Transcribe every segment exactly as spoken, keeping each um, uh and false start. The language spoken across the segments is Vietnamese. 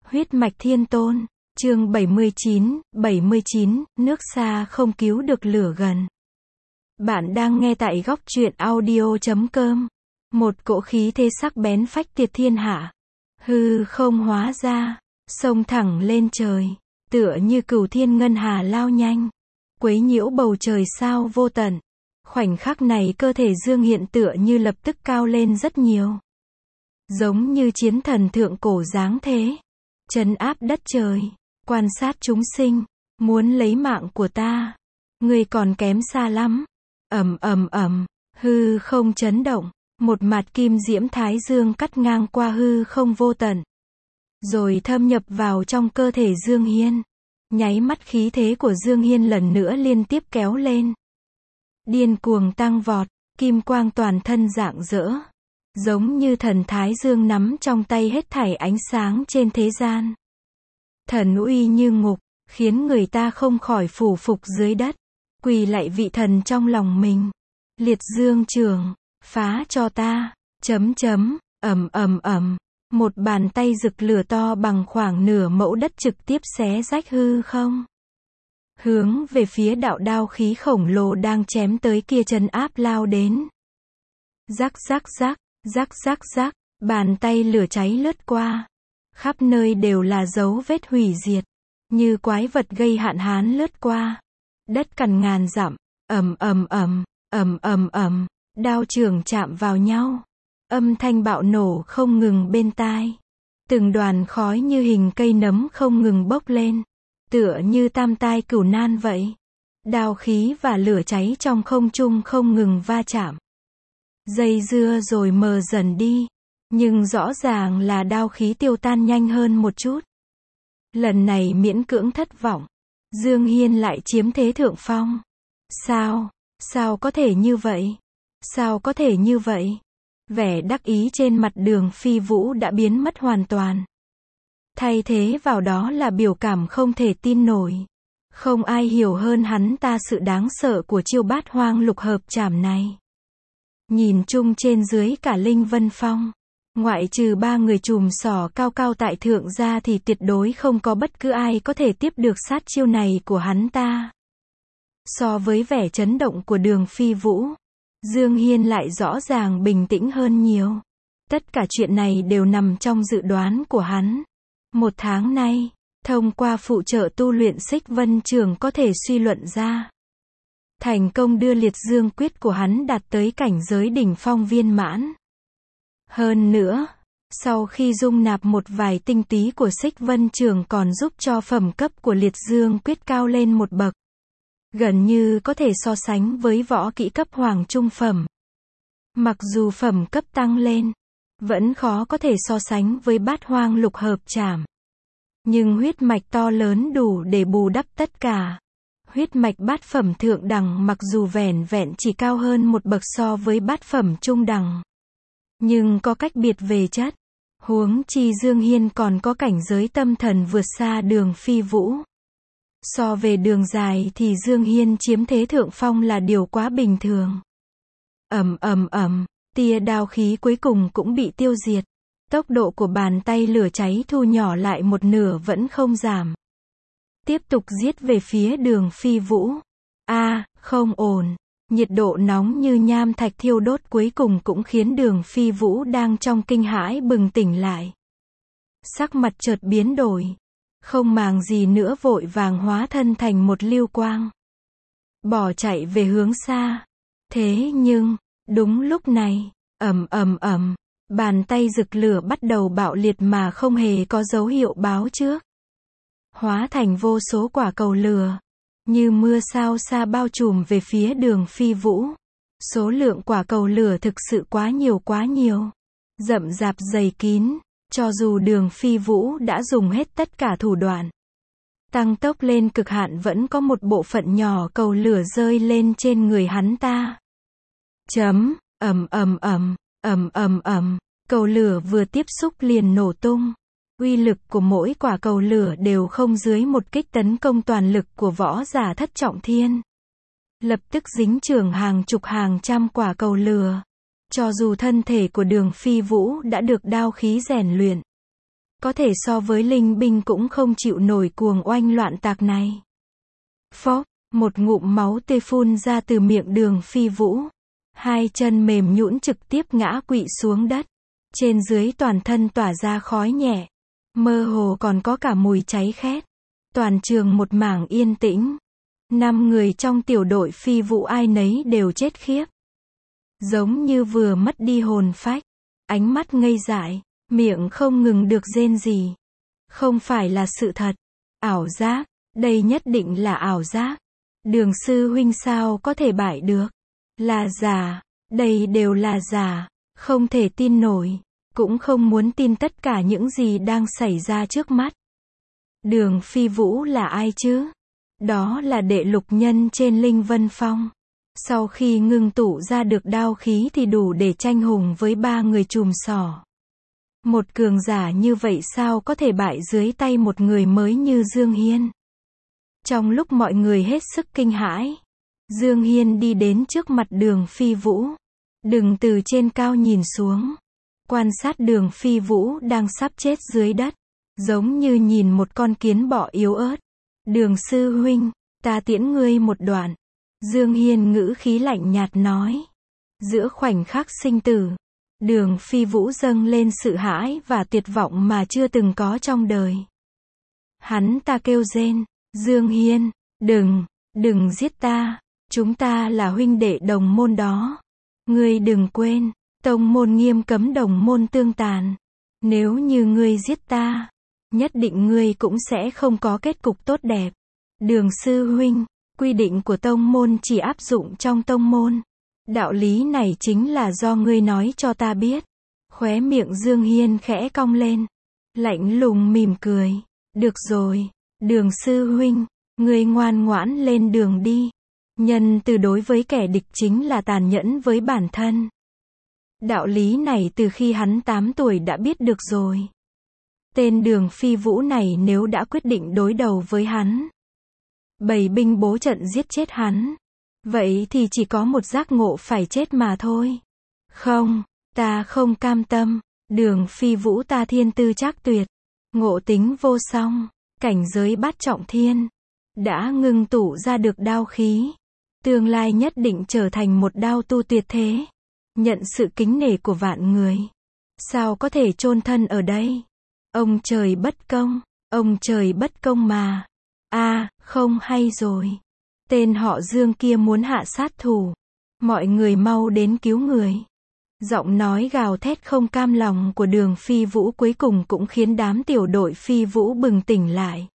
Huyết mạch thiên tôn, chương bảy mươi chín, bảy mươi chín, nước xa không cứu được lửa gần. Bạn đang nghe tại góc truyện audio chấm com. Một cỗ khí thế sắc bén phách tiệt thiên hạ. Hư không hóa ra, xông thẳng lên trời, tựa như cửu thiên ngân hà lao nhanh, quấy nhiễu bầu trời sao vô tận. Khoảnh khắc này cơ thể Dương Hiện tựa như lập tức cao lên rất nhiều. Giống như chiến thần thượng cổ dáng thế. Trấn áp đất trời, quan sát chúng sinh, muốn lấy mạng của ta. Ngươi còn kém xa lắm. Ầm ầm ầm, hư không chấn động, một mạt kim diễm thái dương cắt ngang qua hư không vô tận, rồi thâm nhập vào trong cơ thể Dương Hiên. Nháy mắt khí thế của Dương Hiên lần nữa liên tiếp kéo lên. Điên cuồng tăng vọt, kim quang toàn thân rạng rỡ, giống như thần thái dương nắm trong tay hết thảy ánh sáng trên thế gian. Thần uy như ngục, khiến người ta không khỏi phủ phục dưới đất, quỳ lạy vị thần trong lòng mình. Liệt dương trường, phá cho ta, chấm chấm, ầm ầm ầm, một bàn tay rực lửa to bằng khoảng nửa mẫu đất trực tiếp xé rách hư không. Hướng về phía đạo đao khí khổng lồ đang chém tới kia trấn áp lao đến. Rắc rắc rắc, rắc rắc rắc, bàn tay lửa cháy lướt qua. Khắp nơi đều là dấu vết hủy diệt, như quái vật gây hạn hán lướt qua. Đất cằn ngàn dặm, ầm ầm ầm, ầm ầm ầm, đao trường chạm vào nhau. Âm thanh bạo nổ không ngừng bên tai. Từng đoàn khói như hình cây nấm không ngừng bốc lên, tựa như tam tai cửu nan vậy. Đao khí và lửa cháy trong không trung không ngừng va chạm. Dây dưa rồi mờ dần đi, nhưng rõ ràng là đao khí tiêu tan nhanh hơn một chút. Lần này miễn cưỡng thất vọng, Dương Hiên lại chiếm thế thượng phong. Sao, sao có thể như vậy? Sao có thể như vậy? Vẻ đắc ý trên mặt Đường Phi Vũ đã biến mất hoàn toàn. Thay thế vào đó là biểu cảm không thể tin nổi. Không ai hiểu hơn hắn ta sự đáng sợ của chiêu bát hoang lục hợp trảm này. Nhìn chung trên dưới cả Linh Vân Phong, ngoại trừ ba người trùm sỏ cao cao tại thượng ra thì tuyệt đối không có bất cứ ai có thể tiếp được sát chiêu này của hắn ta. So với vẻ chấn động của Đường Phi Vũ, Dương Hiên lại rõ ràng bình tĩnh hơn nhiều. Tất cả chuyện này đều nằm trong dự đoán của hắn. Một tháng nay, thông qua phụ trợ tu luyện Xích Vân Trường có thể suy luận ra. Thành công đưa liệt dương quyết của hắn đạt tới cảnh giới đỉnh phong viên mãn. Hơn nữa, sau khi dung nạp một vài tinh túy của Xích Vân Trường còn giúp cho phẩm cấp của liệt dương quyết cao lên một bậc. Gần như có thể so sánh với võ kỹ cấp hoàng trung phẩm. Mặc dù phẩm cấp tăng lên, vẫn khó có thể so sánh với bát hoang lục hợp trảm. Nhưng huyết mạch to lớn đủ để bù đắp tất cả. Huyết mạch bát phẩm thượng đẳng mặc dù vẻn vẹn chỉ cao hơn một bậc so với bát phẩm trung đẳng, nhưng có cách biệt về chất. Huống chi Dương Hiên còn có cảnh giới tâm thần vượt xa Đường Phi Vũ. So về đường dài thì Dương Hiên chiếm thế thượng phong là điều quá bình thường. Ầm ầm ầm, tia đao khí cuối cùng cũng bị tiêu diệt. Tốc độ của bàn tay lửa cháy thu nhỏ lại một nửa vẫn không giảm. Tiếp tục giết về phía Đường Phi Vũ. A, à, không ổn. Nhiệt độ nóng như nham thạch thiêu đốt cuối cùng cũng khiến Đường Phi Vũ đang trong kinh hãi bừng tỉnh lại. Sắc mặt chợt biến đổi. Không màng gì nữa vội vàng hóa thân thành một lưu quang. Bỏ chạy về hướng xa. Thế nhưng, đúng lúc này, ầm ầm ầm, bàn tay rực lửa bắt đầu bạo liệt mà không hề có dấu hiệu báo trước. Hóa thành vô số quả cầu lửa, như mưa sao xa bao trùm về phía Đường Phi Vũ. Số lượng quả cầu lửa thực sự quá nhiều quá nhiều. Rậm rạp dày kín, cho dù Đường Phi Vũ đã dùng hết tất cả thủ đoạn. Tăng tốc lên cực hạn vẫn có một bộ phận nhỏ cầu lửa rơi lên trên người hắn ta. Chấm, ầm ầm ầm, ầm ầm ầm, cầu lửa vừa tiếp xúc liền nổ tung. Uy lực của mỗi quả cầu lửa đều không dưới một kích tấn công toàn lực của võ giả thất trọng thiên. Lập tức dính chưởng hàng chục hàng trăm quả cầu lửa. Cho dù thân thể của Đường Phi Vũ đã được đao khí rèn luyện, Có thể so với linh binh cũng không chịu nổi cuồng oanh loạn tạc này. Phốc, một ngụm máu tươi phun ra từ miệng Đường Phi Vũ. Hai chân mềm nhũn trực tiếp ngã quỵ xuống đất. Trên dưới toàn thân tỏa ra khói nhẹ. Mơ hồ còn có cả mùi cháy khét. Toàn trường một mảng yên tĩnh. Năm người trong tiểu đội Phi Vũ ai nấy đều chết khiếp. Giống như vừa mất đi hồn phách. Ánh mắt ngây dại, miệng không ngừng được rên rỉ. Không phải là sự thật. Ảo giác, đây nhất định là ảo giác. Đường sư huynh sao có thể bại được? Là giả, đây đều là giả, không thể tin nổi, cũng không muốn tin tất cả những gì đang xảy ra trước mắt. Đường Phi Vũ là ai chứ? Đó là đệ lục nhân trên Linh Vân Phong. Sau khi ngưng tụ ra được đao khí thì đủ để tranh hùng với ba người chùm sỏ. Một cường giả như vậy sao có thể bại dưới tay một người mới như Dương Hiên? Trong lúc mọi người hết sức kinh hãi, Dương Hiên đi đến trước mặt Đường Phi Vũ. Đừng từ trên cao nhìn xuống. Quan sát Đường Phi Vũ đang sắp chết dưới đất. Giống như nhìn một con kiến bọ yếu ớt. Đường sư huynh, ta tiễn ngươi một đoạn. Dương Hiên ngữ khí lạnh nhạt nói. Giữa khoảnh khắc sinh tử, Đường Phi Vũ dâng lên sự hãi và tuyệt vọng mà chưa từng có trong đời. Hắn ta kêu rên. Dương Hiên, đừng, đừng giết ta. Chúng ta là huynh đệ đồng môn đó. Ngươi đừng quên, tông môn nghiêm cấm đồng môn tương tàn. Nếu như ngươi giết ta, nhất định ngươi cũng sẽ không có kết cục tốt đẹp. Đường sư huynh, quy định của tông môn chỉ áp dụng trong tông môn. Đạo lý này chính là do ngươi nói cho ta biết. Khóe miệng Dương Hiên khẽ cong lên. Lạnh lùng mỉm cười. Được rồi, Đường sư huynh, ngươi ngoan ngoãn lên đường đi. Nhân từ đối với kẻ địch chính là tàn nhẫn với bản thân. Đạo lý này từ khi hắn tám tuổi đã biết được rồi. Tên Đường Phi Vũ này nếu đã quyết định đối đầu với hắn, bày binh bố trận giết chết hắn, vậy thì chỉ có một giác ngộ phải chết mà thôi. Không, ta không cam tâm. Đường Phi Vũ ta thiên tư trác tuyệt, ngộ tính vô song, cảnh giới bát trọng thiên, đã ngưng tụ ra được đao khí. Tương lai nhất định trở thành một đao tu tuyệt thế. Nhận sự kính nể của vạn người. Sao có thể chôn thân ở đây? Ông trời bất công, ông trời bất công mà. A, à, không hay rồi. Tên họ Dương kia muốn hạ sát thủ. Mọi người mau đến cứu người. Giọng nói gào thét không cam lòng của Đường Phi Vũ cuối cùng cũng khiến đám tiểu đội Phi Vũ bừng tỉnh lại.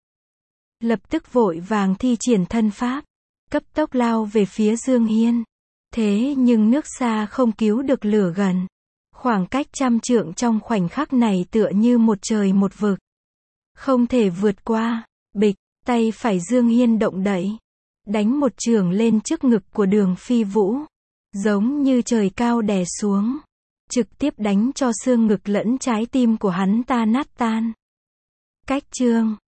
Lập tức vội vàng thi triển thân pháp, cấp tốc lao về phía Dương Hiên. Thế nhưng nước xa không cứu được lửa gần. Khoảng cách trăm trượng trong khoảnh khắc này tựa như một trời một vực. Không thể vượt qua. Bịch, tay phải Dương Hiên động đậy. Đánh một chưởng lên trước ngực của Đường Phi Vũ. Giống như trời cao đè xuống. Trực tiếp đánh cho xương ngực lẫn trái tim của hắn ta nát tan. Cách chương